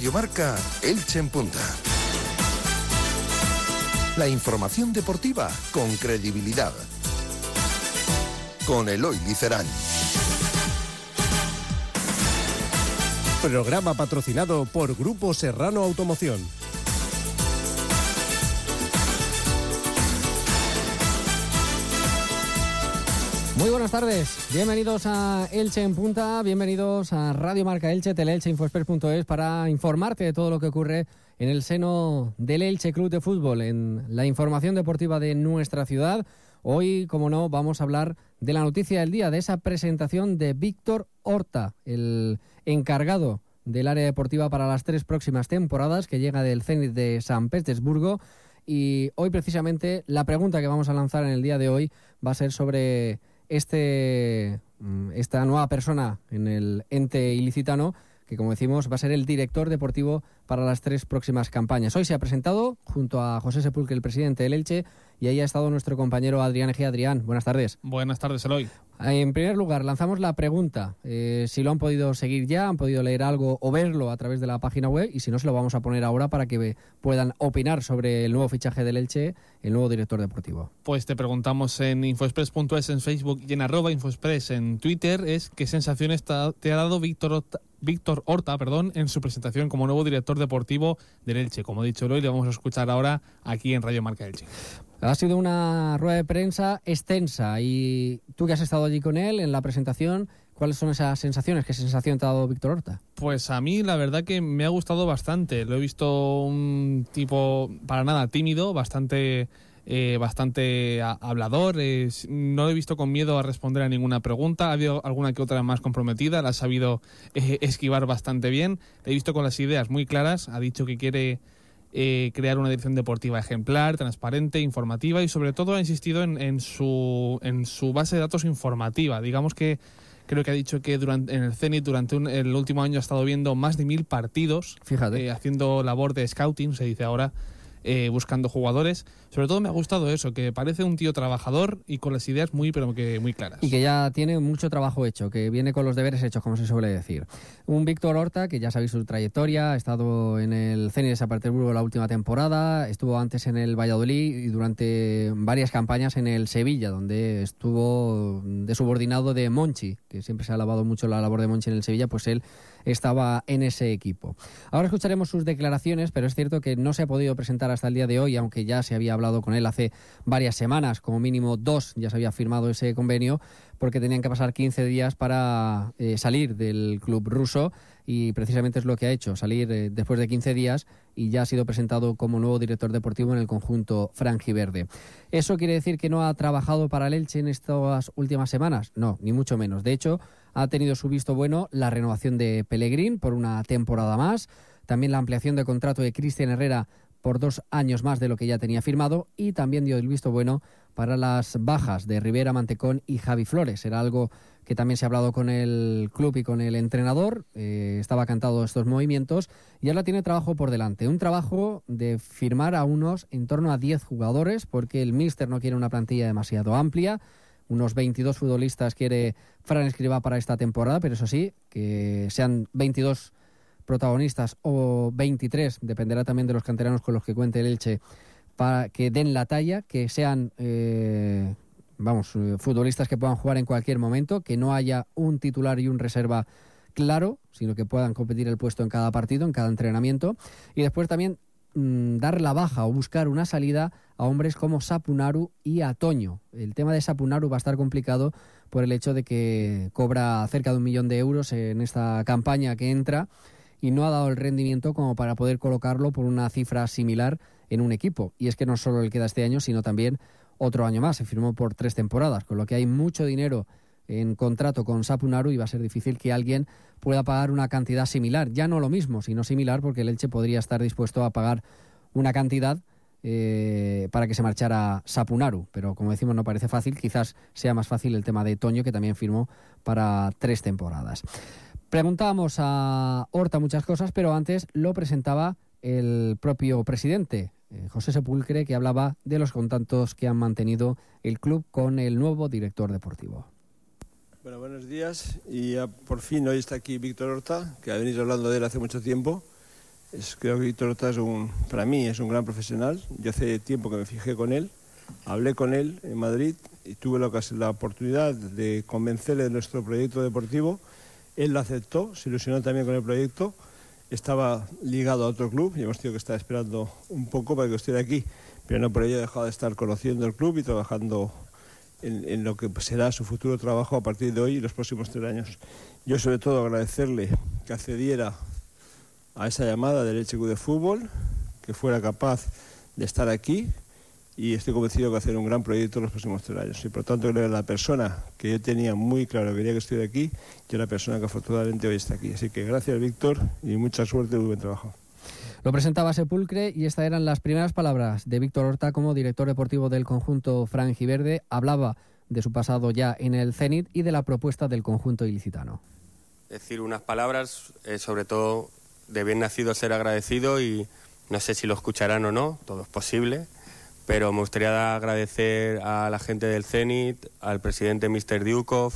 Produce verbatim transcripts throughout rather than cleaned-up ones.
Radio Marca, Elche en Punta. La información deportiva con credibilidad. Con Eloy Licerán. Programa patrocinado por Grupo Serrano Automoción. Muy buenas tardes, bienvenidos a Elche en Punta, bienvenidos a Radio Marca Elche, Teleelche, Infoexpress punto es para informarte de todo lo que ocurre en el seno del Elche Club de Fútbol, en la información deportiva de nuestra ciudad. Hoy, como no, vamos a hablar de la noticia del día, de esa presentación de Víctor Horta, el encargado del área deportiva para las tres próximas temporadas, que llega del Zenit de San Petersburgo. Y hoy, precisamente, la pregunta que vamos a lanzar en el día de hoy va a ser sobre este esta nueva persona en el ente ilicitano, que, como decimos, va a ser el director deportivo para las tres próximas campañas. Hoy se ha presentado junto a José Sepulcre, el presidente del Elche, y ahí ha estado nuestro compañero Adrián Egea. Adrián, buenas tardes. Buenas tardes, Eloy. En primer lugar, lanzamos la pregunta, eh, si lo han podido seguir ya, han podido leer algo o verlo a través de la página web, y si no, se lo vamos a poner ahora para que puedan opinar sobre el nuevo fichaje del Elche, el nuevo director deportivo. Pues te preguntamos en Infoexpress punto es en Facebook y en arroba Infoexpress en Twitter, es qué sensaciones te ha dado Víctor Horta, Víctor Horta, perdón, en su presentación como nuevo director deportivo del Elche. Como he dicho hoy, le vamos a escuchar ahora aquí en Radio Marca Elche. Ha sido una rueda de prensa extensa, y tú que has estado allí con él en la presentación, ¿cuáles son esas sensaciones? ¿Qué sensación te ha dado Víctor Horta? Pues a mí la verdad que me ha gustado bastante. Lo he visto un tipo para nada tímido, bastante eh, bastante a, hablador. Eh, no lo he visto con miedo a responder a ninguna pregunta. Ha habido alguna que otra más comprometida, la ha sabido eh, esquivar bastante bien. Le he visto con las ideas muy claras. Ha dicho que quiere Eh, crear una dirección deportiva ejemplar, transparente, informativa, y sobre todo ha insistido en, en, su, en su base de datos informativa. Digamos que creo que ha dicho que durante, en el Zenit durante un, el último año ha estado viendo más de mil partidos. Fíjate. Eh, haciendo labor de scouting, se dice ahora, eh, buscando jugadores. Sobre todo me ha gustado eso, que parece un tío trabajador y con las ideas muy, pero que muy claras. Y que ya tiene mucho trabajo hecho, que viene con los deberes hechos, como se suele decir. Un Víctor Horta, que ya sabéis su trayectoria, ha estado en el Zenit de San Petersburgo la última temporada, estuvo antes en el Valladolid y durante varias campañas en el Sevilla, donde estuvo de subordinado de Monchi, que siempre se ha alabado mucho la labor de Monchi en el Sevilla, pues él estaba en ese equipo. Ahora escucharemos sus declaraciones, pero es cierto que no se ha podido presentar hasta el día de hoy, aunque ya se había hablado con él hace varias semanas, como mínimo dos, ya se había firmado ese convenio, porque tenían que pasar quince días para eh, salir del club ruso, y precisamente es lo que ha hecho, salir eh, después de quince días, y ya ha sido presentado como nuevo director deportivo en el conjunto franjiverde. ¿Eso quiere decir que no ha trabajado para el Elche en estas últimas semanas? No, ni mucho menos. De hecho, ha tenido su visto bueno la renovación de Pellegrín por una temporada más, también la ampliación de contrato de Cristian Herrera por dos años más de lo que ya tenía firmado, y también dio el visto bueno para las bajas de Rivera, Mantecón y Javi Flores. Era algo que también se ha hablado con el club y con el entrenador, eh, estaba cantado estos movimientos, y ahora tiene trabajo por delante, un trabajo de firmar a unos en torno a diez jugadores, porque el míster no quiere una plantilla demasiado amplia. Unos veintidós futbolistas quiere Fran Escribá para esta temporada, pero eso sí, que sean veintidós protagonistas o veintitrés, dependerá también de los canteranos con los que cuente el Elche, para que den la talla, que sean eh, vamos, futbolistas que puedan jugar en cualquier momento, que no haya un titular y un reserva claro, sino que puedan competir el puesto en cada partido, en cada entrenamiento, y después también mmm, dar la baja o buscar una salida a hombres como Sapunaru y a Toño. El tema de Sapunaru va a estar complicado por el hecho de que cobra cerca de un millón de euros en esta campaña que entra, y no ha dado el rendimiento como para poder colocarlo por una cifra similar en un equipo. Y es que no solo le queda este año, sino también otro año más. Se firmó por tres temporadas, con lo que hay mucho dinero en contrato con Sapunaru, y va a ser difícil que alguien pueda pagar una cantidad similar. Ya no lo mismo, sino similar, porque el Elche podría estar dispuesto a pagar una cantidad eh, para que se marchara Sapunaru. Pero como decimos, no parece fácil. Quizás sea más fácil el tema de Toño, que también firmó para tres temporadas. Preguntábamos a Horta muchas cosas, pero antes lo presentaba el propio presidente, eh, José Sepulcre, que hablaba de los contactos que han mantenido el club con el nuevo director deportivo. Bueno, buenos días, y ya por fin hoy está aquí Víctor Horta, que ha venido hablando de él hace mucho tiempo. Es, creo que Víctor Horta es un, para mí es un gran profesional. Yo hace tiempo que me fijé con él, hablé con él en Madrid y tuve la, la oportunidad de convencerle de nuestro proyecto deportivo. Él lo aceptó, se ilusionó también con el proyecto. Estaba ligado a otro club y hemos tenido que estar esperando un poco para que estuviera aquí, pero no por ello ha dejado de estar conociendo el club y trabajando en, en lo que será su futuro trabajo a partir de hoy y los próximos tres años. Yo sobre todo agradecerle que accediera a esa llamada del Elche Club de Fútbol, que fuera capaz de estar aquí, y estoy convencido que va a hacer un gran proyecto en los próximos tres años. Y por tanto creo que la persona que yo tenía muy claro que quería que estuviera aquí, y la persona que afortunadamente hoy está aquí. Así que gracias, Víctor, y mucha suerte y muy buen trabajo. Lo presentaba Sepulcre y estas eran las primeras palabras de Víctor Horta como director deportivo del conjunto franjiverde. Hablaba de su pasado ya en el Zenit y de la propuesta del conjunto ilicitano. Decir unas palabras, eh, sobre todo de bien nacido ser agradecido, y no sé si lo escucharán o no, todo es posible, pero me gustaría agradecer a la gente del Zenit, al presidente mister Diukov,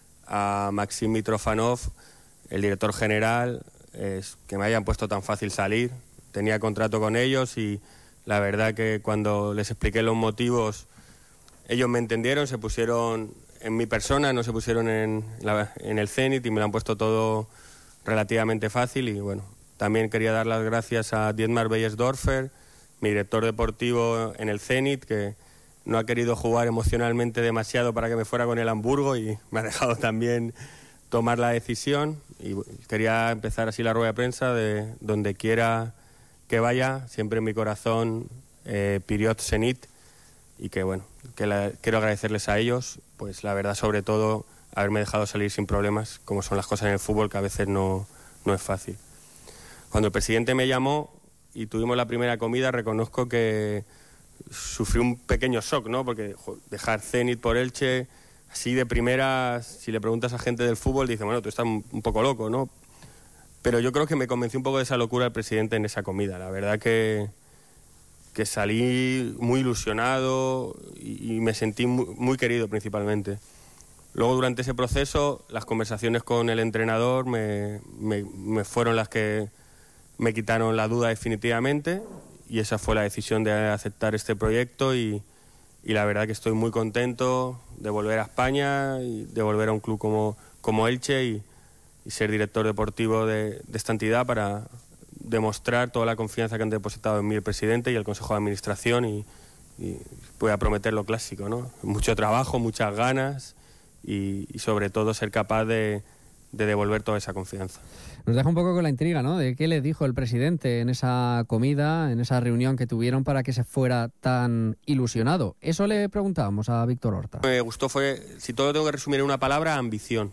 a Maxim Mitrofanov, el director general, es, que me hayan puesto tan fácil salir. Tenía contrato con ellos y la verdad que cuando les expliqué los motivos, ellos me entendieron, se pusieron en mi persona, no se pusieron en, la, en el Zenit, y me lo han puesto todo relativamente fácil. Y bueno, también quería dar las gracias a Dietmar Beiersdorfer, mi director deportivo en el Zenit, que no ha querido jugar emocionalmente demasiado para que me fuera con el Hamburgo y me ha dejado también tomar la decisión. Y quería empezar así la rueda de prensa de donde quiera que vaya, siempre en mi corazón, eh, Piriot Zenit, y que bueno, que la, quiero agradecerles a ellos, pues la verdad sobre todo haberme dejado salir sin problemas, como son las cosas en el fútbol, que a veces no, no es fácil. Cuando el presidente me llamó y tuvimos la primera comida, reconozco que sufrí un pequeño shock, ¿no? Porque joder, dejar Zenit por Elche, así de primera, si le preguntas a gente del fútbol, dice, bueno, tú estás un poco loco, ¿no? Pero yo creo que me convenció un poco de esa locura el presidente en esa comida. La verdad que, que salí muy ilusionado y, y me sentí muy, muy querido principalmente. Luego, durante ese proceso, las conversaciones con el entrenador me, me, me fueron las que me quitaron la duda definitivamente, y esa fue la decisión de aceptar este proyecto, y, y la verdad que estoy muy contento de volver a España y de volver a un club como, como Elche y, y ser director deportivo de, de esta entidad para demostrar toda la confianza que han depositado en mí el presidente y el Consejo de Administración, y, y voy a prometer lo clásico, ¿no? Mucho trabajo, muchas ganas y, y sobre todo ser capaz de, de devolver toda esa confianza. Nos deja un poco con la intriga, ¿no? De qué le dijo el presidente en esa comida, en esa reunión que tuvieron para que se fuera tan ilusionado. Eso le preguntábamos a Víctor Horta. Me gustó fue, si todo lo tengo que resumir en una palabra, ambición.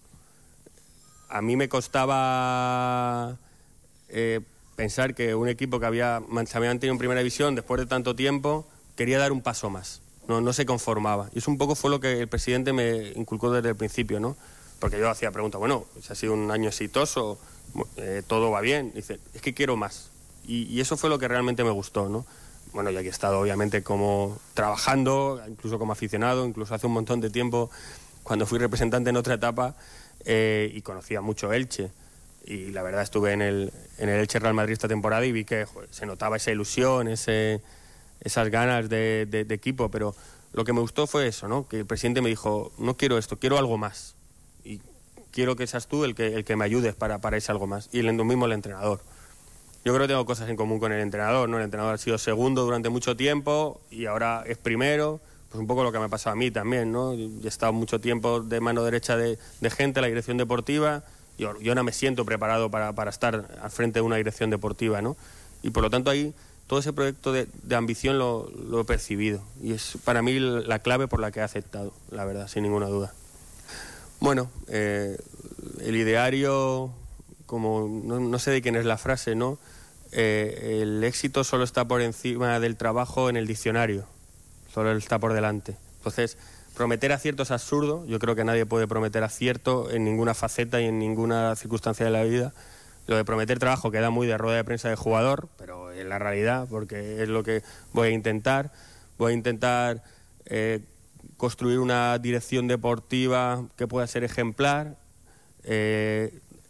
A mí me costaba eh, pensar que un equipo que había, se había mantenido en primera división después de tanto tiempo quería dar un paso más. No, no se conformaba. Y eso un poco fue lo que el presidente me inculcó desde el principio, ¿no? Porque yo hacía preguntas, bueno, si ha sido un año exitoso, eh, todo va bien. Dice, es que quiero más. Y, y eso fue lo que realmente me gustó, ¿no? Bueno, yo aquí he estado obviamente como trabajando, incluso como aficionado, incluso hace un montón de tiempo, cuando fui representante en otra etapa, eh, y conocía mucho Elche. Y la verdad estuve en el, en el Elche Real Madrid esta temporada y vi que joder, se notaba esa ilusión, ese, esas ganas de, de, de equipo. Pero lo que me gustó fue eso, ¿no? Que el presidente me dijo, no quiero esto, quiero algo más. Y quiero que seas tú el que, el que me ayudes para, para ese algo más. Y el, lo mismo el entrenador. Yo creo que tengo cosas en común con el entrenador, ¿no? El entrenador ha sido segundo durante mucho tiempo y ahora es primero. Pues un poco lo que me ha pasado a mí también, ¿no? Yo he estado mucho tiempo de mano derecha de, de gente en la dirección deportiva. Yo, yo no me siento preparado para, para estar al frente de una dirección deportiva, ¿no? Y por lo tanto ahí todo ese proyecto de, de ambición lo, lo he percibido. Y es para mí la clave por la que he aceptado, la verdad, sin ninguna duda. Bueno, eh, el ideario, como no, no sé de quién es la frase, ¿no? Eh, el éxito solo está por encima del trabajo en el diccionario, solo está por delante. Entonces, prometer acierto es absurdo. Yo creo que nadie puede prometer acierto en ninguna faceta y en ninguna circunstancia de la vida. Lo de prometer trabajo queda muy de rueda de prensa de jugador, pero es la realidad, porque es lo que voy a intentar. Voy a intentar eh, construir una dirección deportiva que pueda ser ejemplar, eh,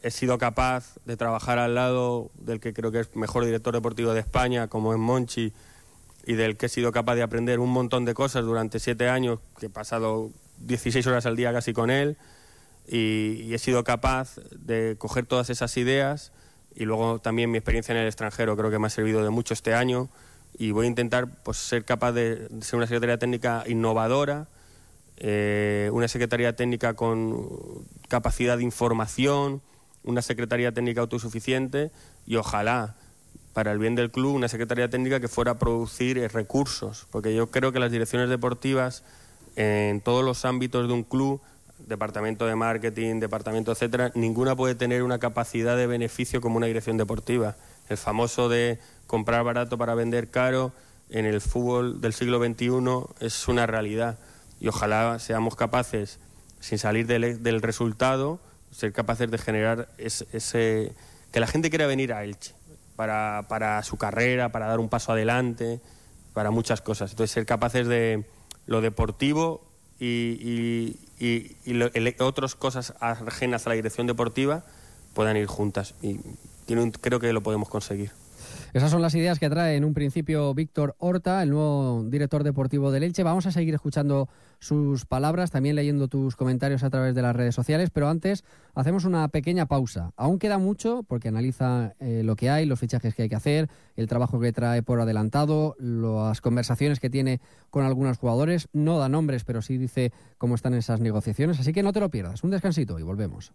he sido capaz de trabajar al lado del que creo que es mejor director deportivo de España, como es Monchi, y del que he sido capaz de aprender un montón de cosas durante siete años, que he pasado dieciséis horas al día casi con él, y, y he sido capaz de coger todas esas ideas, y luego también mi experiencia en el extranjero creo que me ha servido de mucho este año, y voy a intentar pues ser capaz de ser una secretaría técnica innovadora, eh, una secretaría técnica con capacidad de información, una secretaría técnica autosuficiente y ojalá, para el bien del club, una secretaría técnica que fuera a producir eh, recursos, porque yo creo que las direcciones deportivas en todos los ámbitos de un club, departamento de marketing, departamento, etcétera, ninguna puede tener una capacidad de beneficio como una dirección deportiva. El famoso de comprar barato para vender caro en el fútbol del siglo veintiuno es una realidad, y ojalá seamos capaces, sin salir del, del resultado, ser capaces de generar ese, ese que la gente quiera venir a Elche para, para su carrera, para dar un paso adelante, para muchas cosas. Entonces, ser capaces de lo deportivo y, y, y, y lo, el, otras cosas ajenas a la dirección deportiva puedan ir juntas, y tiene un, creo que lo podemos conseguir. Esas son las ideas que trae en un principio Víctor Horta, el nuevo director deportivo del Elche. Vamos a seguir escuchando sus palabras, también leyendo tus comentarios a través de las redes sociales, pero antes hacemos una pequeña pausa. Aún queda mucho porque analiza eh, lo que hay, los fichajes que hay que hacer, el trabajo que trae por adelantado, las conversaciones que tiene con algunos jugadores. No da nombres, pero sí dice cómo están esas negociaciones, así que no te lo pierdas. Un descansito y volvemos.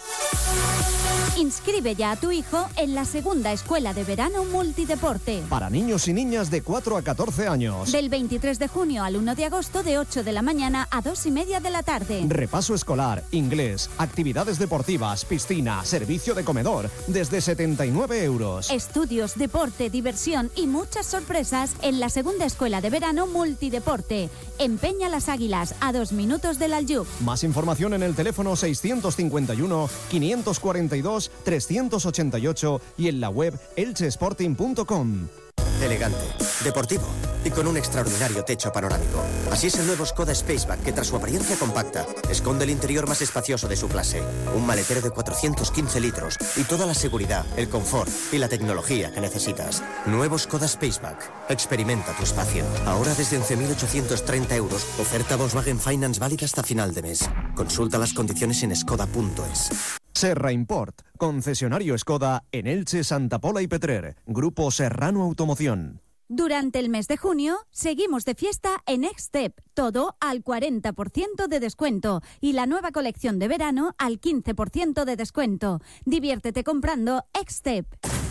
Inscribe ya a tu hijo en la segunda escuela de verano multideporte. Para niños y niñas de cuatro a catorce años. Del veintitrés de junio al uno de agosto, de ocho de la mañana a dos y media de la tarde. Repaso escolar, inglés, actividades deportivas, piscina, servicio de comedor, desde setenta y nueve euros. Estudios, deporte, diversión y muchas sorpresas en la segunda escuela de verano multideporte. En Peña Las Águilas, a dos minutos del Aljub. Más información en el teléfono seiscientos cincuenta y uno, quinientos cuarenta y dos, trescientos ochenta y ocho y en la web elchesporting punto com. Elegante, deportivo y con un extraordinario techo panorámico. Así es el nuevo Skoda Spaceback, que tras su apariencia compacta, esconde el interior más espacioso de su clase. Un maletero de cuatrocientos quince litros y toda la seguridad, el confort y la tecnología que necesitas. Nuevo Skoda Spaceback. Experimenta tu espacio. Ahora desde once mil ochocientos treinta euros. Oferta Volkswagen Finance válida hasta final de mes. Consulta las condiciones en skoda punto es. Serra Import, concesionario Skoda en Elche, Santa Pola y Petrer. Grupo Serrano Automoción. Durante el mes de junio, seguimos de fiesta en X-Step. Todo al cuarenta por ciento de descuento. Y la nueva colección de verano al quince por ciento de descuento. Diviértete comprando X-Step.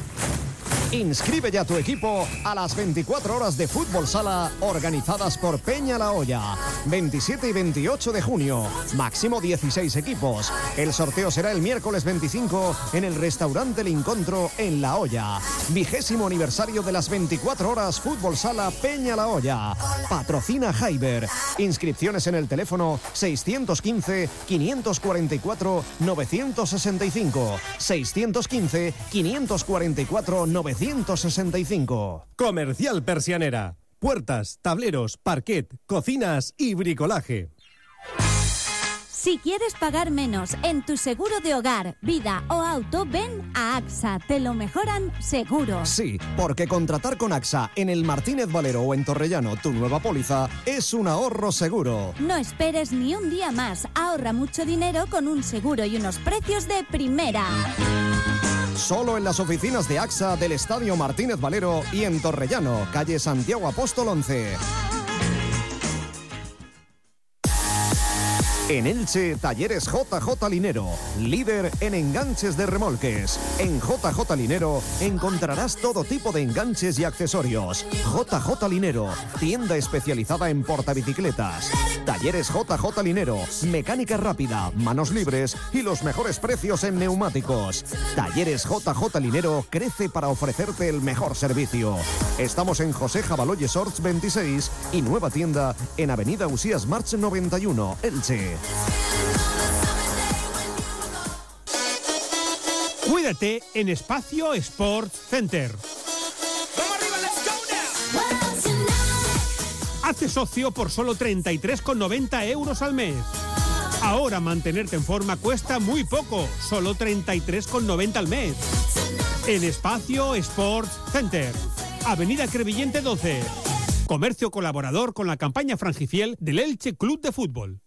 Inscribe ya tu equipo a las veinticuatro horas de fútbol sala organizadas por Peña La Hoya. veintisiete y veintiocho de junio. Máximo dieciséis equipos. El sorteo será el miércoles veinticinco en el restaurante El Encontro en La Hoya. Vigésimo aniversario de las veinticuatro horas fútbol sala Peña La Hoya. Patrocina Hyber. Inscripciones en el teléfono seiscientos quince, quinientos cuarenta y cuatro, novecientos sesenta y cinco. seiscientos quince, quinientos cuarenta y cuatro, novecientos sesenta y cinco. Comercial Persianera. Puertas, tableros, parquet, cocinas y bricolaje. Si quieres pagar menos en tu seguro de hogar, vida o auto, ven a AXA. Te lo mejoran seguro. Sí, porque contratar con AXA en el Martínez Valero o en Torrellano tu nueva póliza es un ahorro seguro. No esperes ni un día más. Ahorra mucho dinero con un seguro y unos precios de primera. Solo en las oficinas de AXA del Estadio Martínez Valero y en Torrellano, calle Santiago Apóstol once. En Elche, Talleres J J Linero, líder en enganches de remolques. En J J Linero encontrarás todo tipo de enganches y accesorios. J J Linero, tienda especializada en portabicicletas. Talleres J J Linero, mecánica rápida, manos libres y los mejores precios en neumáticos. Talleres J J Linero crece para ofrecerte el mejor servicio. Estamos en José Jabaloyes Orts veintiséis y nueva tienda en Avenida Usías March noventa y uno, Elche. Cuídate en Espacio Sports Center. Hazte socio por solo treinta y tres con noventa euros al mes. Ahora mantenerte en forma cuesta muy poco, solo treinta y tres con noventa al mes. En Espacio Sports Center, Avenida Crevillente doce. Comercio colaborador con la campaña Frangifiel del Elche Club de Fútbol.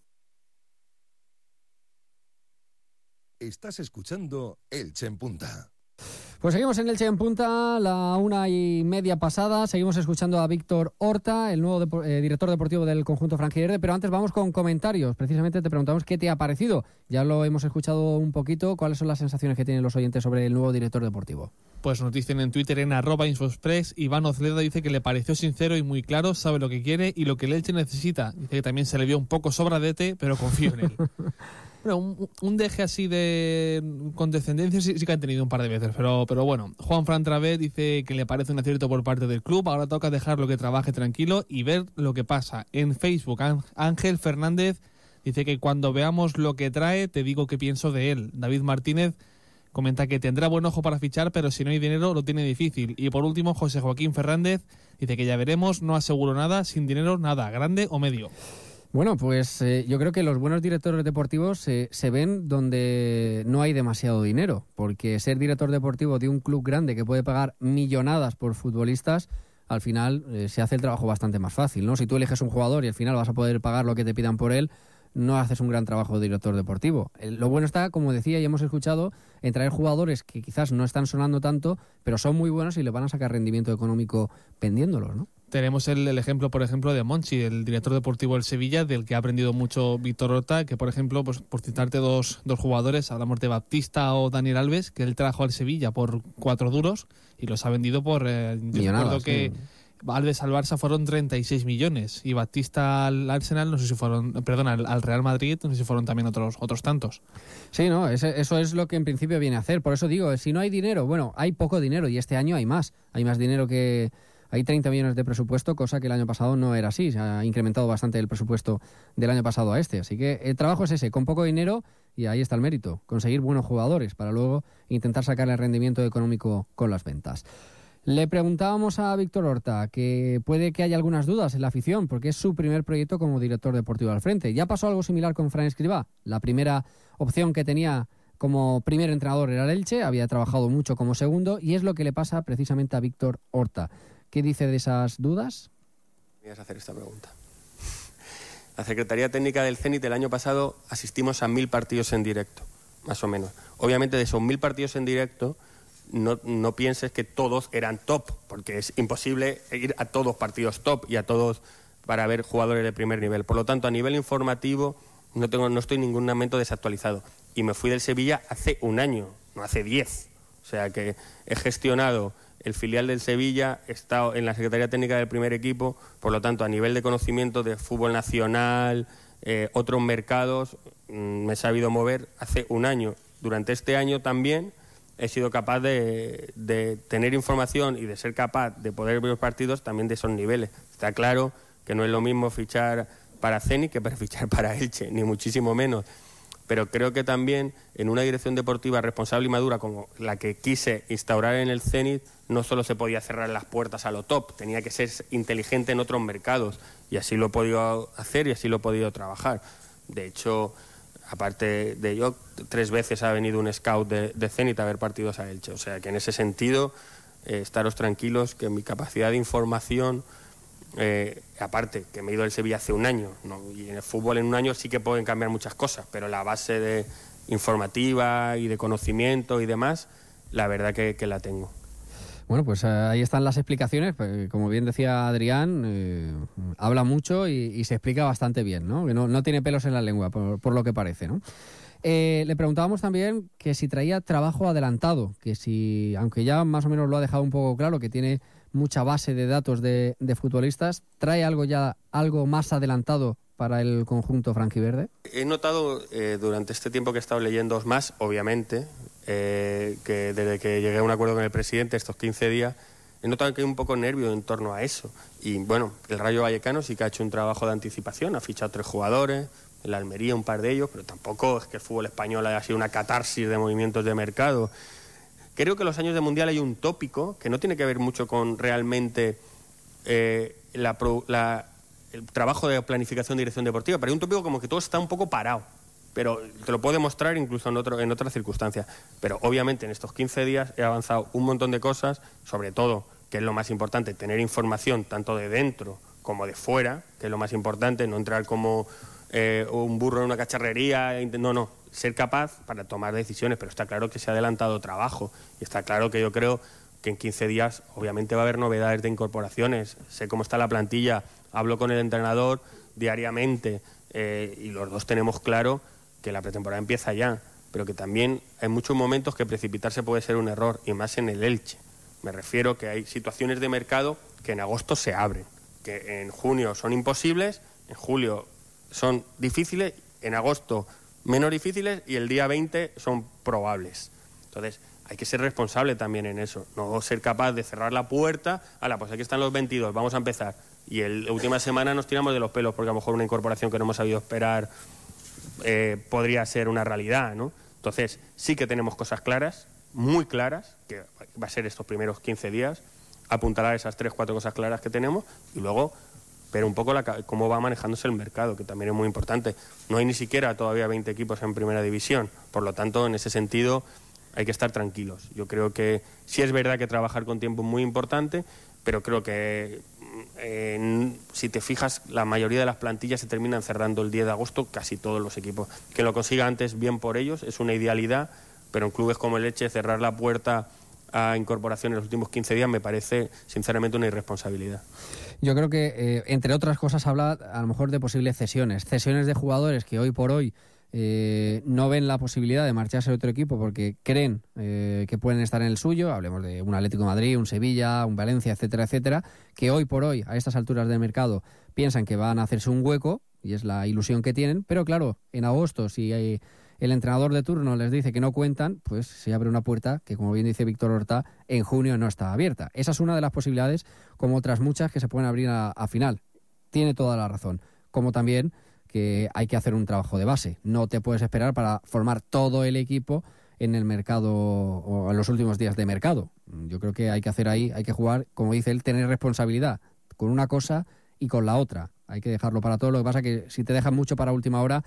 Estás escuchando Elche en Punta. Pues seguimos en Elche en Punta, la una y media pasada. Seguimos escuchando a Víctor Horta, el nuevo depo- eh, director deportivo del conjunto franjiverde. Pero antes vamos con comentarios. Precisamente te preguntamos qué te ha parecido. Ya lo hemos escuchado un poquito. ¿Cuáles son las sensaciones que tienen los oyentes sobre el nuevo director deportivo? Pues nos dicen en Twitter, en arroba Infoexpress, Iván Ozleda dice que le pareció sincero y muy claro, sabe lo que quiere y lo que el Elche necesita. Dice que también se le vio un poco sobradete, pero confío en él. Bueno, un, un deje así de condescendencia sí, sí que han tenido un par de veces, pero, pero bueno. Juan Fran Travé dice que le parece un acierto por parte del club, ahora toca dejarlo que trabaje tranquilo y ver lo que pasa. En Facebook, Ángel Fernández dice que cuando veamos lo que trae, te digo qué pienso de él. David Martínez comenta que tendrá buen ojo para fichar, pero si no hay dinero lo tiene difícil. Y por último, José Joaquín Fernández dice que ya veremos, no aseguro nada, sin dinero nada, grande o medio. Bueno, pues eh, yo creo que los buenos directores deportivos eh, se ven donde no hay demasiado dinero, porque ser director deportivo de un club grande que puede pagar millonadas por futbolistas, al final eh, se hace el trabajo bastante más fácil, ¿no? Si tú eliges un jugador y al final vas a poder pagar lo que te pidan por él, no haces un gran trabajo de director deportivo. Eh, lo bueno está, como decía y hemos escuchado, en traer jugadores que quizás no están sonando tanto, pero son muy buenos y le van a sacar rendimiento económico vendiéndolos, ¿no? Tenemos el, el ejemplo, por ejemplo, de Monchi, el director deportivo del Sevilla, del que ha aprendido mucho Víctor Horta, que, por ejemplo, pues por citarte dos, dos jugadores, hablamos de Baptista o Daniel Alves, que él trajo al Sevilla por cuatro duros y los ha vendido por... Eh, yo recuerdo que sí. Alves al Barça fueron treinta y seis millones y Baptista al Arsenal, no sé si fueron, perdón, al, al Real Madrid, no sé si fueron también otros, otros tantos. Sí, no, ese, eso es lo que en principio viene a hacer. Por eso digo, si no hay dinero, bueno, hay poco dinero y este año hay más. Hay más dinero que... Hay treinta millones de presupuesto, cosa que el año pasado no era así. Se ha incrementado bastante el presupuesto del año pasado a este. Así que el trabajo es ese, con poco dinero, y ahí está el mérito. Conseguir buenos jugadores para luego intentar sacarle rendimiento económico con las ventas. Le preguntábamos a Víctor Horta que puede que haya algunas dudas en la afición, porque es su primer proyecto como director deportivo al frente. Ya pasó algo similar con Fran Escribá. La primera opción que tenía como primer entrenador era el Elche, había trabajado mucho como segundo, y es lo que le pasa precisamente a Víctor Horta. ¿Qué dice de esas dudas? Voy a hacer esta pregunta. La Secretaría Técnica del Zenit el año pasado asistimos a mil partidos en directo, más o menos. Obviamente de esos mil partidos en directo, no, no pienses que todos eran top, porque es imposible ir a todos partidos top y a todos para ver jugadores de primer nivel. Por lo tanto, a nivel informativo, no, tengo, no estoy en ningún momento desactualizado. Y me fui del Sevilla hace un año, no hace diez. O sea que he gestionado el filial del Sevilla, he estado en la Secretaría Técnica del primer equipo, por lo tanto, a nivel de conocimiento de fútbol nacional, eh, otros mercados, mmm, me he sabido mover hace un año. Durante este año también he sido capaz de, de tener información y de ser capaz de poder ver los partidos también de esos niveles. Está claro que no es lo mismo fichar para Zenit que para fichar para Elche, ni muchísimo menos. Pero creo que también en una dirección deportiva responsable y madura como la que quise instaurar en el Zenit, no solo se podía cerrar las puertas a lo top, tenía que ser inteligente en otros mercados, y así lo he podido hacer y así lo he podido trabajar. De hecho, aparte de yo, tres veces ha venido un scout de, de Zenit a ver partidos a Elche. O sea que en ese sentido, eh, estaros tranquilos que mi capacidad de información... Eh, aparte, que me he ido del Sevilla hace un año, ¿no? Y en el fútbol en un año sí que pueden cambiar muchas cosas, pero la base de informativa y de conocimiento y demás, la verdad que, que la tengo. Bueno, pues eh, ahí están las explicaciones. Pues, como bien decía Adrián, eh, habla mucho y, y se explica bastante bien, ¿no? Que no, no tiene pelos en la lengua, por, por lo que parece, ¿no? Eh, le preguntábamos también que si traía trabajo adelantado, que si, aunque ya más o menos lo ha dejado un poco claro, que tiene mucha base de datos de, de futbolistas, ¿trae algo ya algo más adelantado para el conjunto franjiverde? He notado eh, durante este tiempo que he estado leyendo más, obviamente, eh, que desde que llegué a un acuerdo con el presidente estos quince días, he notado que hay un poco nervio en torno a eso. Y bueno, el Rayo Vallecano sí que ha hecho un trabajo de anticipación, ha fichado tres jugadores, en la Almería un par de ellos, pero tampoco es que el fútbol español haya sido una catarsis de movimientos de mercado. Creo que en los años de Mundial hay un tópico que no tiene que ver mucho con realmente eh, la, la, el trabajo de planificación de dirección deportiva, pero hay un tópico como que todo está un poco parado. pero te lo puedo demostrar incluso en, otro, en otras circunstancias. Pero obviamente en estos quince días he avanzado un montón de cosas, sobre todo, que es lo más importante, tener información tanto de dentro como de fuera, que es lo más importante, no entrar como eh, un burro en una cacharrería, no, no, ser capaz para tomar decisiones, pero está claro que se ha adelantado trabajo y está claro que yo creo que en quince días obviamente va a haber novedades de incorporaciones, sé cómo está la plantilla, hablo con el entrenador diariamente eh, y los dos tenemos claro que la pretemporada empieza ya, pero que también hay muchos momentos que precipitarse puede ser un error, y más en el Elche. Me refiero que hay situaciones de mercado que en agosto se abren, que en junio son imposibles, en julio son difíciles, en agosto menos difíciles y el día veinte son probables. Entonces, hay que ser responsable también en eso, no ser capaz de cerrar la puerta, ala, pues aquí están los veintidós, vamos a empezar. Y el, la última semana nos tiramos de los pelos porque a lo mejor una incorporación que no hemos sabido esperar eh, podría ser una realidad, ¿no? Entonces, sí que tenemos cosas claras, muy claras, que va a ser estos primeros quince días, apuntalar esas tres, cuatro cosas claras que tenemos y luego ver un poco la, cómo va manejándose el mercado, que también es muy importante. No hay ni siquiera todavía veinte equipos en primera división, por lo tanto, en ese sentido hay que estar tranquilos. Yo creo que sí es verdad que trabajar con tiempo es muy importante, pero creo que eh, si te fijas, la mayoría de las plantillas se terminan cerrando el diez de agosto, casi todos los equipos. Que lo consiga antes, bien por ellos, es una idealidad, pero en clubes como el Elche cerrar la puerta a incorporación en los últimos quince días me parece sinceramente una irresponsabilidad. Yo creo que, eh, entre otras cosas, habla a lo mejor de posibles cesiones. Cesiones de jugadores que hoy por hoy eh, no ven la posibilidad de marcharse a otro equipo porque creen eh, que pueden estar en el suyo. Hablemos de un Atlético de Madrid, un Sevilla, un Valencia, etcétera, etcétera, que hoy por hoy, a estas alturas del mercado, piensan que van a hacerse un hueco, y es la ilusión que tienen, pero claro, en agosto, si hay... el entrenador de turno les dice que no cuentan, pues se abre una puerta que, como bien dice Víctor Horta, en junio no está abierta. Esa es una de las posibilidades, como otras muchas que se pueden abrir a, a final. Tiene toda la razón. Como también que hay que hacer un trabajo de base. No te puedes esperar para formar todo el equipo en el mercado o en los últimos días de mercado. Yo creo que hay que hacer ahí, hay que jugar, como dice él, tener responsabilidad con una cosa y con la otra. Hay que dejarlo para todo. Lo que pasa es que si te dejan mucho para última hora,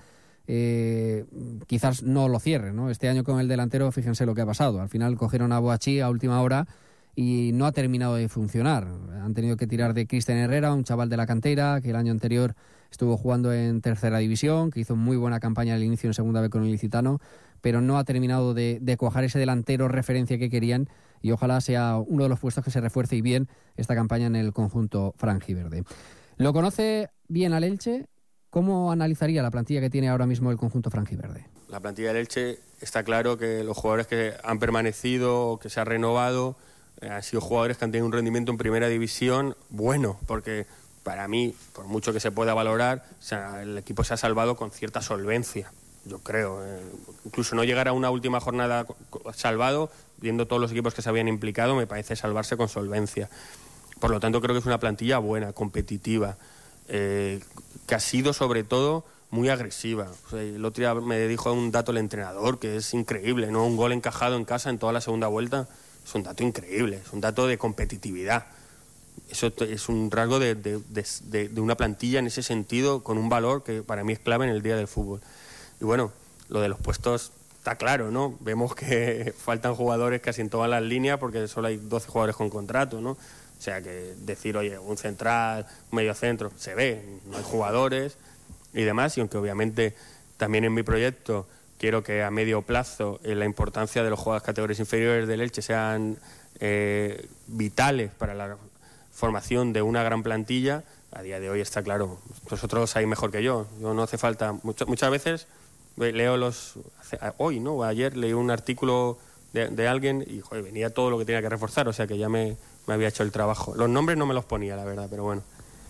Eh, quizás no lo cierre, ¿no? Este año con el delantero, fíjense lo que ha pasado. Al final cogieron a Boachí a última hora y no ha terminado de funcionar. Han tenido que tirar de Cristian Herrera, un chaval de la cantera que el año anterior estuvo jugando en tercera división, que hizo muy buena campaña al inicio en segunda vez con el Ilicitano, pero no ha terminado de, de cuajar ese delantero referencia que querían, y ojalá sea uno de los puestos que se refuerce y bien esta campaña en el conjunto franjiverde. ¿Lo conoce bien al Elche? ¿Cómo analizaría la plantilla que tiene ahora mismo el conjunto franjiverde? La plantilla del Elche, está claro que los jugadores que han permanecido, que se han renovado, eh, han sido jugadores que han tenido un rendimiento en primera división bueno, porque para mí, por mucho que se pueda valorar, o sea, el equipo se ha salvado con cierta solvencia, yo creo. Eh, incluso no llegar a una última jornada salvado, viendo todos los equipos que se habían implicado, me parece salvarse con solvencia. Por lo tanto, creo que es una plantilla buena, competitiva. Eh, que ha sido sobre todo muy agresiva. O sea, el otro día me dijo un dato el entrenador que es increíble, ¿no? Un gol encajado en casa en toda la segunda vuelta es un dato increíble, es un dato de competitividad. Eso es un rasgo de, de, de, de una plantilla en ese sentido, con un valor que para mí es clave en el día del fútbol. Y bueno, lo de los puestos está claro, ¿no? Vemos que faltan jugadores casi en todas las líneas porque solo hay doce jugadores con contrato, ¿no? O sea, que decir, oye, un central, un medio centro, se ve, no hay jugadores y demás. Y aunque obviamente también en mi proyecto quiero que a medio plazo eh, la importancia de los jugadores categorías inferiores del Elche sean eh, vitales para la formación de una gran plantilla, a día de hoy está claro, vosotros sabéis mejor que yo. Yo no hace falta, mucho, muchas veces leo los... Hoy, ¿no? Ayer leí un artículo de, de alguien y joder, venía todo lo que tenía que reforzar, o sea que ya me... me había hecho el trabajo. Los nombres no me los ponía, la verdad, pero bueno.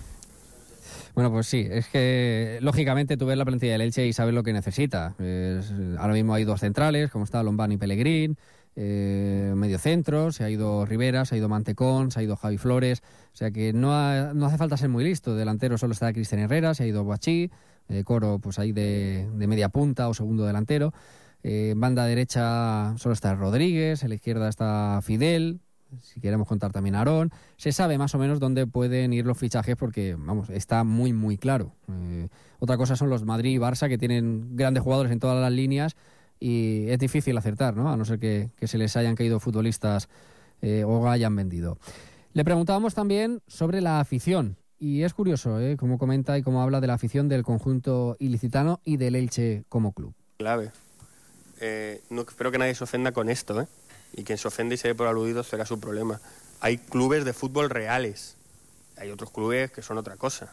Bueno, pues sí, es que lógicamente tú ves la plantilla del Elche y sabes lo que necesita. Es, ahora mismo hay dos centrales, como está Lombán y Pellegrín, eh, medio centro, se ha ido Rivera, se ha ido Mantecón, se ha ido Javi Flores, o sea que no, ha, no hace falta ser muy listo. Delantero solo está Cristian Herrera, se ha ido Boachí, eh, Coro pues ahí de, de media punta o segundo delantero. Eh, banda derecha solo está Rodríguez, a la izquierda está Fidel, si queremos contar también a Aarón, se sabe más o menos dónde pueden ir los fichajes porque, vamos, está muy, muy claro. Eh, otra cosa son los Madrid y Barça, que tienen grandes jugadores en todas las líneas y es difícil acertar, ¿no? A no ser que, que se les hayan caído futbolistas eh, o hayan vendido. Le preguntábamos también sobre la afición. Y es curioso, ¿eh?, cómo comenta y cómo habla de la afición del conjunto ilicitano y del Elche como club. Clave. Eh, no espero que nadie se ofenda con esto, ¿eh? Y quien se ofende y se ve por aludido será su problema. Hay clubes de fútbol reales. Hay otros clubes que son otra cosa.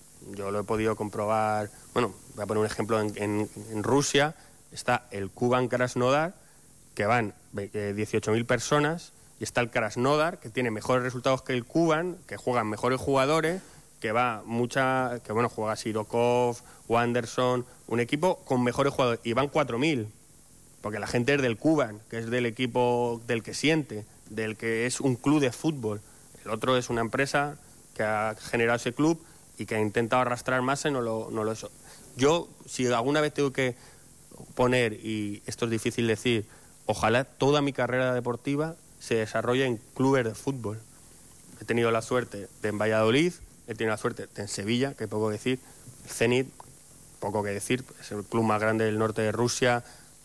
Yo lo he podido comprobar. Bueno, voy a poner un ejemplo. En, en, en Rusia está el Kuban Krasnodar, que van eh, dieciocho mil personas, y está el Krasnodar, que tiene mejores resultados que el Kuban, que juegan mejores jugadores, que va mucha, que bueno, juega Sirokov, Wanderson, un equipo con mejores jugadores, y van cuatro mil, porque la gente es del Kuban, que es del equipo del que siente, del que es un club de fútbol. El otro es una empresa que ha generado ese club y que ha intentado arrastrar masa y no lo, no lo es. Yo, si alguna vez tengo que poner, y esto es difícil decir, ojalá toda mi carrera deportiva se desarrolla en clubes de fútbol. He tenido la suerte de en Valladolid, he tenido la suerte de en Sevilla, que poco decir, el Zenit, poco que decir, es el club más grande del norte de Rusia,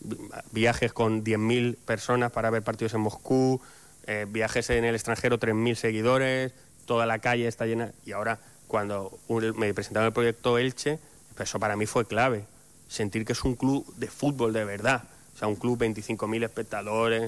viajes con diez mil personas para ver partidos en Moscú, eh, viajes en el extranjero, tres mil seguidores, toda la calle está llena. Y ahora, cuando me presentaron el proyecto Elche, eso para mí fue clave, sentir que es un club de fútbol de verdad, o sea, un club veinticinco mil espectadores,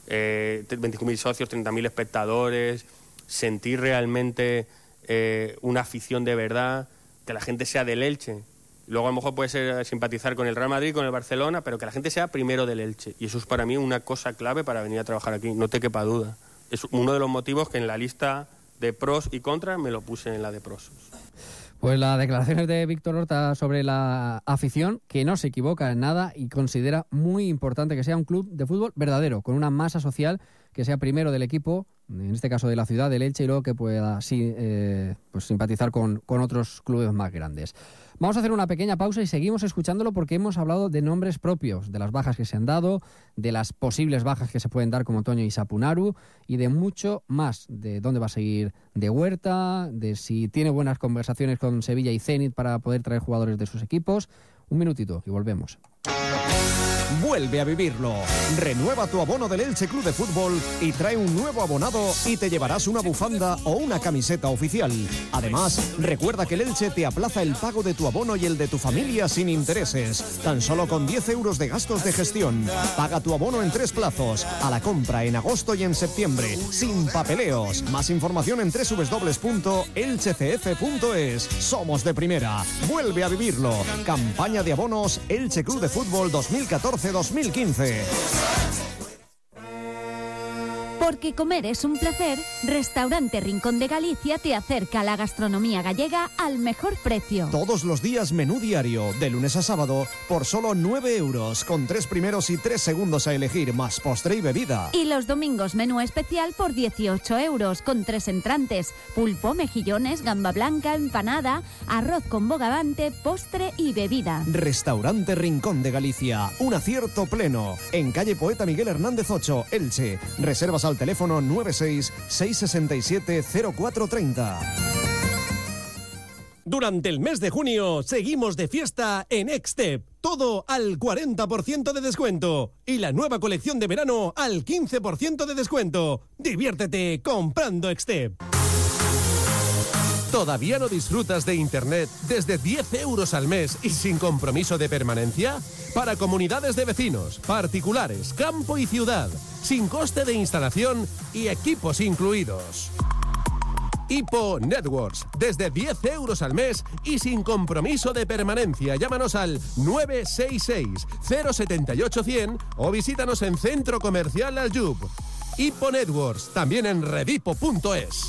Eh, veinticinco mil socios, treinta mil espectadores, sentir realmente eh, una afición de verdad, que la gente sea del Elche. Luego a lo mejor puede ser simpatizar con el Real Madrid, con el Barcelona, pero que la gente sea primero del Elche. Y eso es para mí una cosa clave para venir a trabajar aquí, no te quepa duda. Es uno de los motivos que en la lista de pros y contras me lo puse en la de pros. Pues las declaraciones de Víctor Horta sobre la afición, que no se equivoca en nada y considera muy importante que sea un club de fútbol verdadero, con una masa social, que sea primero del equipo, en este caso de la ciudad del Elche, y luego que pueda sí, eh, pues simpatizar con, con otros clubes más grandes. Vamos a hacer una pequeña pausa y seguimos escuchándolo porque hemos hablado de nombres propios, de las bajas que se han dado, de las posibles bajas que se pueden dar como Toño y Sapunaru y de mucho más, de dónde va a seguir de Huerta, de si tiene buenas conversaciones con Sevilla y Zenit para poder traer jugadores de sus equipos. Un minutito y volvemos. Vuelve a vivirlo. Renueva tu abono del Elche Club de Fútbol y trae un nuevo abonado y te llevarás una bufanda o una camiseta oficial. Además, recuerda que el Elche te aplaza el pago de tu abono y el de tu familia sin intereses. Tan solo con diez euros de gastos de gestión. Paga tu abono en tres plazos. A la compra en agosto y en septiembre. Sin papeleos. Más información en doble u doble u doble u punto elche c f punto es. Somos de primera. Vuelve a vivirlo. Campaña de abonos Elche Club de Fútbol dos mil catorce dos mil quince. Porque comer es un placer, Restaurante Rincón de Galicia te acerca a la gastronomía gallega al mejor precio. Todos los días menú diario, de lunes a sábado, por solo nueve euros, con tres primeros y tres segundos a elegir, más postre y bebida. Y los domingos menú especial por dieciocho euros, con tres entrantes, pulpo, mejillones, gamba blanca, empanada, arroz con bogavante, postre y bebida. Restaurante Rincón de Galicia, un acierto pleno, en calle Poeta Miguel Hernández ocho, Elche. Reservas al teléfono nueve seis seis seis siete cero cuatro tres cero. Durante el mes de junio seguimos de fiesta en Extep. Todo al cuarenta por ciento de descuento. Y la nueva colección de verano al quince por ciento de descuento. Diviértete comprando Extep. ¿Todavía no disfrutas de Internet desde diez euros al mes y sin compromiso de permanencia? Para comunidades de vecinos, particulares, campo y ciudad, sin coste de instalación y equipos incluidos. Hipo Networks, desde diez euros al mes y sin compromiso de permanencia. Llámanos al nueve seis seis cero siete ocho cero cero o visítanos en Centro Comercial Aljub. Hipo Networks, también en redipo punto es.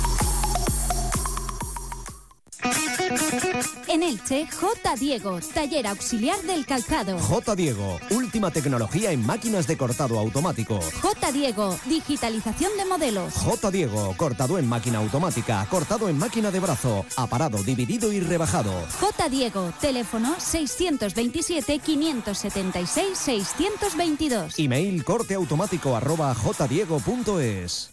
En Elche, J. Diego, taller auxiliar del calzado. J. Diego, última tecnología en máquinas de cortado automático. J. Diego, digitalización de modelos. J. Diego, cortado en máquina automática, cortado en máquina de brazo, aparado, dividido y rebajado. J. Diego, teléfono seiscientos veintisiete, quinientos setenta y seis, seiscientos veintidós. Email corteautomático arroba jdiego punto es.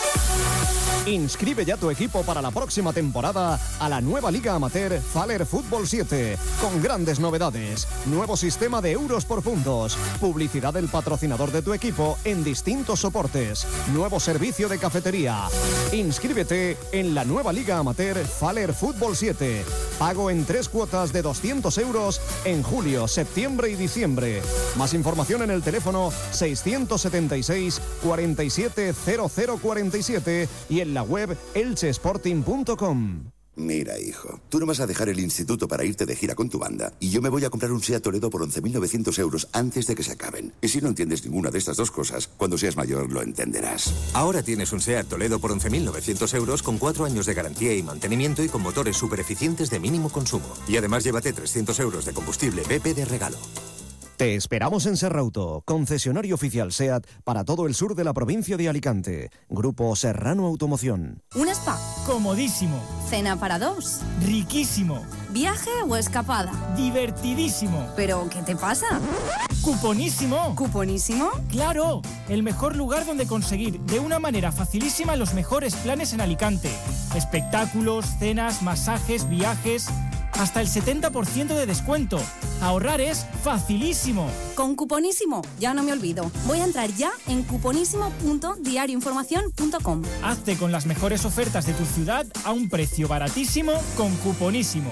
Inscribe ya tu equipo para la próxima temporada a la nueva Liga Amateur Faller Fútbol siete, con grandes novedades, nuevo sistema de euros por puntos, publicidad del patrocinador de tu equipo en distintos soportes, nuevo servicio de cafetería. Inscríbete en la nueva Liga Amateur Faller Fútbol siete. Pago en tres cuotas de doscientos euros en julio, septiembre y diciembre. Más información en el teléfono seiscientos setenta y seis, cuarenta y siete, cero cero cuarenta y siete y en la web elchesporting punto com. Mira, hijo, tú no vas a dejar el instituto para irte de gira con tu banda y yo me voy a comprar un SEAT Toledo por once mil novecientos euros antes de que se acaben. Y si no entiendes ninguna de estas dos cosas, cuando seas mayor lo entenderás. Ahora tienes un SEAT Toledo por once mil novecientos euros con cuatro años de garantía y mantenimiento y con motores súper eficientes de mínimo consumo. Y además llévate trescientos euros de combustible B P de regalo. Te esperamos en Serrauto, concesionario oficial SEAT para todo el sur de la provincia de Alicante. Grupo Serrano Automoción. Un spa. Comodísimo. Cena para dos. Riquísimo. ¿Viaje o escapada? Divertidísimo. ¿Pero qué te pasa? ¡Cuponísimo! ¿Cuponísimo? ¡Claro! El mejor lugar donde conseguir de una manera facilísima los mejores planes en Alicante. Espectáculos, cenas, masajes, viajes... Hasta el setenta por ciento de descuento. Ahorrar es facilísimo. Con Cuponísimo, ya no me olvido. Voy a entrar ya en cuponísimo punto diario información punto com. Hazte con las mejores ofertas de tu ciudad a un precio baratísimo con Cuponísimo.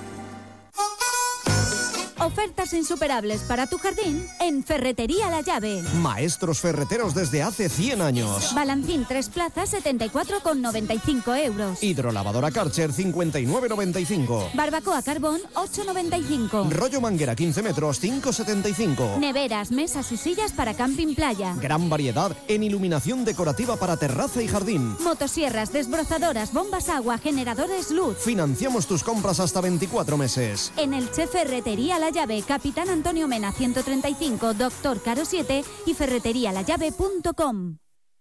Ofertas insuperables para tu jardín en Ferretería La Llave. Maestros ferreteros desde hace cien años. Balancín tres plazas setenta y cuatro con noventa y cinco euros. Hidrolavadora Karcher cincuenta y nueve noventa y cinco. Barbacoa carbón ocho noventa y cinco. Rollo manguera quince metros cinco setenta y cinco. Neveras, mesas y sillas para camping playa. Gran variedad en iluminación decorativa para terraza y jardín. Motosierras, desbrozadoras, bombas agua, generadores luz. Financiamos tus compras hasta veinticuatro meses. En Elche Ferretería La Llave, Capitán Antonio Mena ciento treinta y cinco, Doctor Caro siete y ferretería la llave punto com.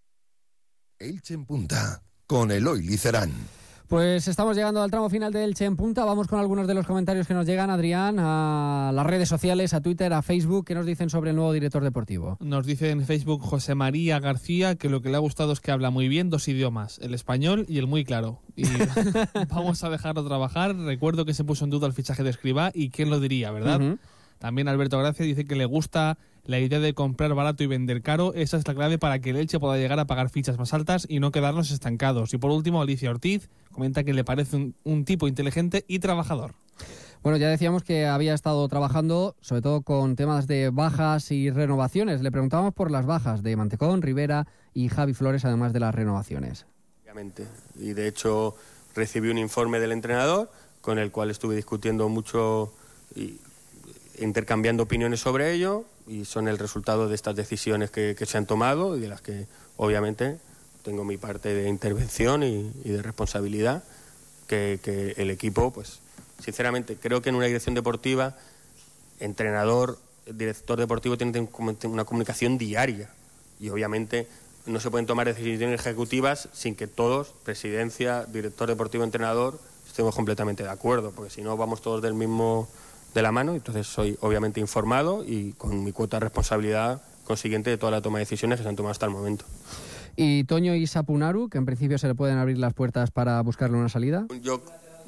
Elche en Punta, con Eloy Licerán. Pues estamos llegando al tramo final de Elche en Punta. Vamos con algunos de los comentarios que nos llegan, Adrián, a las redes sociales, a Twitter, a Facebook. ¿Qué nos dicen sobre el nuevo director deportivo? Nos dice en Facebook José María García que lo que le ha gustado es que habla muy bien dos idiomas, el español y el muy claro. Y vamos a dejarlo trabajar. Recuerdo que se puso en duda el fichaje de Escribá y quién lo diría, ¿verdad? Uh-huh. También Alberto Gracia dice que le gusta la idea de comprar barato y vender caro. Esa es la clave para que el Elche pueda llegar a pagar fichas más altas y no quedarnos estancados. Y por último, Alicia Ortiz comenta que le parece un, un tipo inteligente y trabajador. Bueno, ya decíamos que había estado trabajando sobre todo con temas de bajas y renovaciones. Le preguntábamos por las bajas de Mantecón, Rivera y Javi Flores, además de las renovaciones. Obviamente. Y de hecho recibí un informe del entrenador con el cual estuve discutiendo mucho y intercambiando opiniones sobre ello, y son el resultado de estas decisiones que, que se han tomado y de las que obviamente tengo mi parte de intervención y, y de responsabilidad, que, que el equipo, pues sinceramente creo que en una dirección deportiva, entrenador, director deportivo tiene una comunicación diaria y obviamente no se pueden tomar decisiones ejecutivas sin que todos, presidencia, director deportivo, entrenador, estemos completamente de acuerdo, porque si no vamos todos del mismo de la mano. Entonces soy obviamente informado y con mi cuota de responsabilidad consiguiente de toda la toma de decisiones que se han tomado hasta el momento. ¿Y Toño y Sapunaru, que en principio se le pueden abrir las puertas para buscarle una salida? Yo...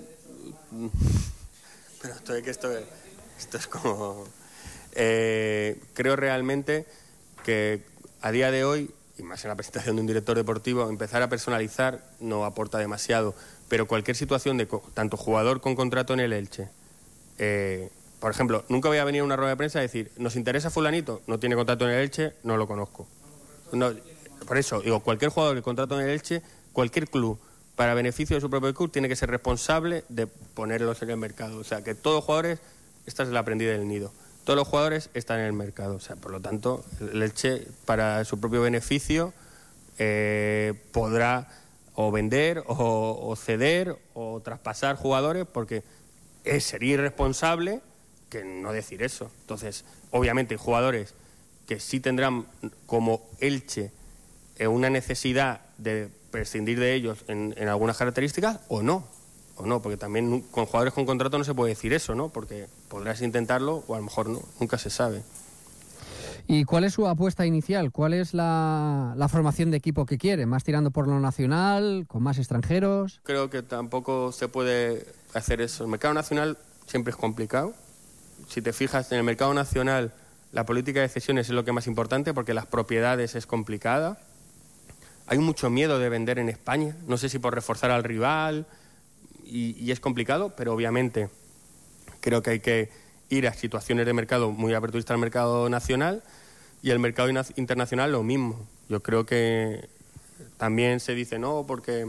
Pero esto, que esto, esto es como... Eh, creo realmente que a día de hoy, y más en la presentación de un director deportivo, empezar a personalizar no aporta demasiado, pero cualquier situación de tanto jugador con contrato en el Elche, Eh, por ejemplo, nunca voy a venir a una rueda de prensa a decir, ¿nos interesa fulanito? No tiene contrato en el Elche, no lo conozco. No, por eso, digo, cualquier jugador que contrato en el Elche, cualquier club, para beneficio de su propio club, tiene que ser responsable de ponerlos en el mercado. O sea, que todos los jugadores, esta es la aprendida del nido, todos los jugadores están en el mercado. O sea, por lo tanto, el Elche, para su propio beneficio, eh, podrá o vender o, o ceder o traspasar jugadores, porque es, sería irresponsable que no decir eso. Entonces, obviamente hay jugadores que sí tendrán como Elche eh, una necesidad de prescindir de ellos en, en algunas características o no, o no, porque también con jugadores con contrato no se puede decir eso, ¿no? Porque podrás intentarlo o a lo mejor no, nunca se sabe. ¿Y cuál es su apuesta inicial? ¿Cuál es la, la formación de equipo que quiere? ¿Más tirando por lo nacional, con más extranjeros? Creo que tampoco se puede hacer eso. El mercado nacional siempre es complicado. Si te fijas, en el mercado nacional la política de cesiones es lo que es más importante porque las propiedades es complicada. Hay mucho miedo de vender en España, no sé si por reforzar al rival, y, y es complicado, pero obviamente creo que hay que ir a situaciones de mercado muy aperturistas al mercado nacional, y el mercado internacional lo mismo. Yo creo que también se dice no, porque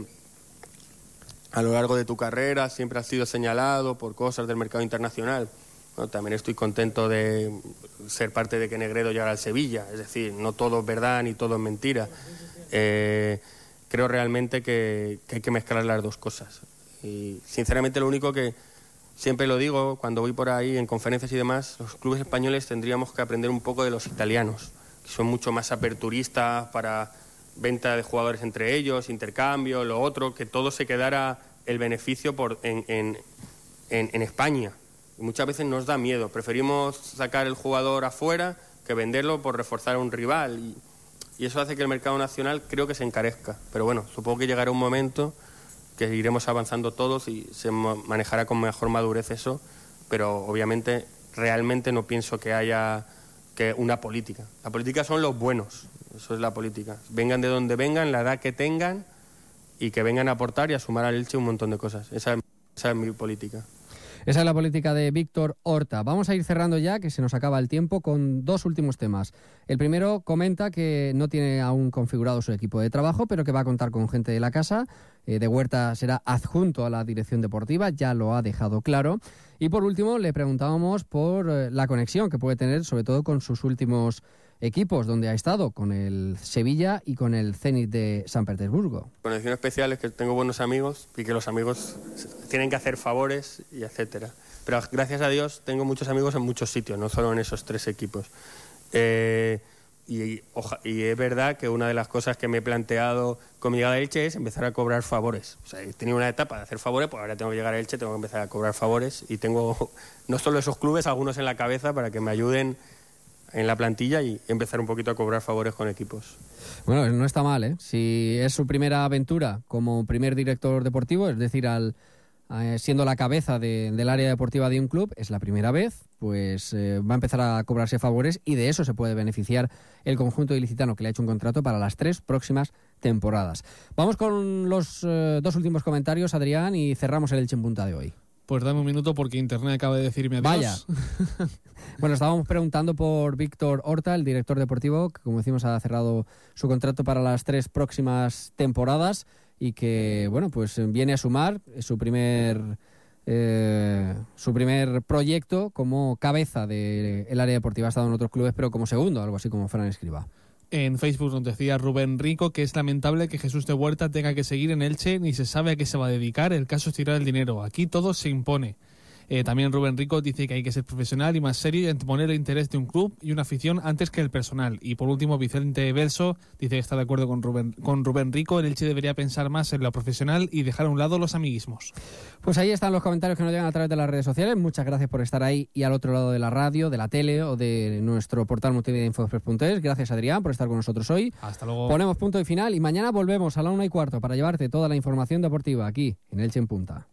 a lo largo de tu carrera siempre has sido señalado por cosas del mercado internacional. No, también estoy contento de ser parte de que Negredo llegara al Sevilla, es decir, no todo es verdad ni todo es mentira. Eh, creo realmente que, que hay que mezclar las dos cosas. Y sinceramente lo único que siempre lo digo cuando voy por ahí en conferencias y demás, los clubes españoles tendríamos que aprender un poco de los italianos, que son mucho más aperturistas para venta de jugadores entre ellos, intercambio, lo otro, que todo se quedara el beneficio por, en, en, en, en España. Y muchas veces nos da miedo, preferimos sacar el jugador afuera que venderlo por reforzar a un rival, y, y eso hace que el mercado nacional creo que se encarezca. Pero bueno, supongo que llegará un momento que iremos avanzando todos y se manejará con mejor madurez eso, pero obviamente realmente no pienso que haya que una política. La política son los buenos, eso es la política. Vengan de donde vengan, la edad que tengan, y que vengan a aportar y a sumar al Elche un montón de cosas. Esa, esa es mi política. Esa es la política de Víctor Horta. Vamos a ir cerrando ya, que se nos acaba el tiempo, con dos últimos temas. El primero comenta que no tiene aún configurado su equipo de trabajo, pero que va a contar con gente de la casa. Eh, de Huerta será adjunto a la dirección deportiva, ya lo ha dejado claro. Y por último, le preguntábamos por eh, la conexión que puede tener, sobre todo con sus últimos equipos, donde ha estado, con el Sevilla y con el Zenit de San Petersburgo. Conexión especial es que tengo buenos amigos y que los amigos tienen que hacer favores y etcétera. Pero gracias a Dios tengo muchos amigos en muchos sitios, no solo en esos tres equipos. Eh, y, oja, y es verdad que una de las cosas que me he planteado con mi llegada a Elche es empezar a cobrar favores. O sea, he tenido una etapa de hacer favores, pues ahora tengo que llegar a Elche, tengo que empezar a cobrar favores, y tengo no solo esos clubes, algunos en la cabeza para que me ayuden en la plantilla y empezar un poquito a cobrar favores con equipos. Bueno, no está mal, ¿eh? Si es su primera aventura como primer director deportivo, es decir, al eh, siendo la cabeza de, del área deportiva de un club, es la primera vez, pues eh, va a empezar a cobrarse favores, y de eso se puede beneficiar el conjunto ilicitano, que le ha hecho un contrato para las tres próximas temporadas. Vamos con los eh, dos últimos comentarios, Adrián, y cerramos el Elche en Punta de hoy. Pues dame un minuto porque Internet acaba de decirme adiós. Vaya. Bueno, estábamos preguntando por Víctor Horta, el director deportivo, que como decimos ha cerrado su contrato para las tres próximas temporadas y que, bueno, pues viene a sumar su primer eh, su primer proyecto como cabeza del área deportiva. Ha estado en otros clubes, pero como segundo, algo así como Fran Escribá. En Facebook nos decía Rubén Rico que es lamentable que Jesús de Huerta tenga que seguir en Elche, ni se sabe a qué se va a dedicar, el caso es tirar el dinero, aquí todo se impone. Eh, también Rubén Rico dice que hay que ser profesional y más serio y anteponer el interés de un club y una afición antes que el personal. Y por último, Vicente Verso dice que está de acuerdo con Rubén, con Rubén Rico, el Elche debería pensar más en lo profesional y dejar a un lado los amiguismos. Pues ahí están los comentarios que nos llegan a través de las redes sociales. Muchas gracias por estar ahí y al otro lado de la radio, de la tele o de nuestro portal multimedia infoexpress punto es. Gracias, Adrián, por estar con nosotros hoy. Hasta luego. Ponemos punto y final y mañana volvemos a la una y cuarto para llevarte toda la información deportiva aquí en Elche en Punta.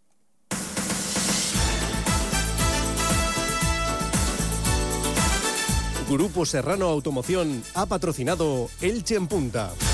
Grupo Serrano Automoción ha patrocinado Elche en Punta.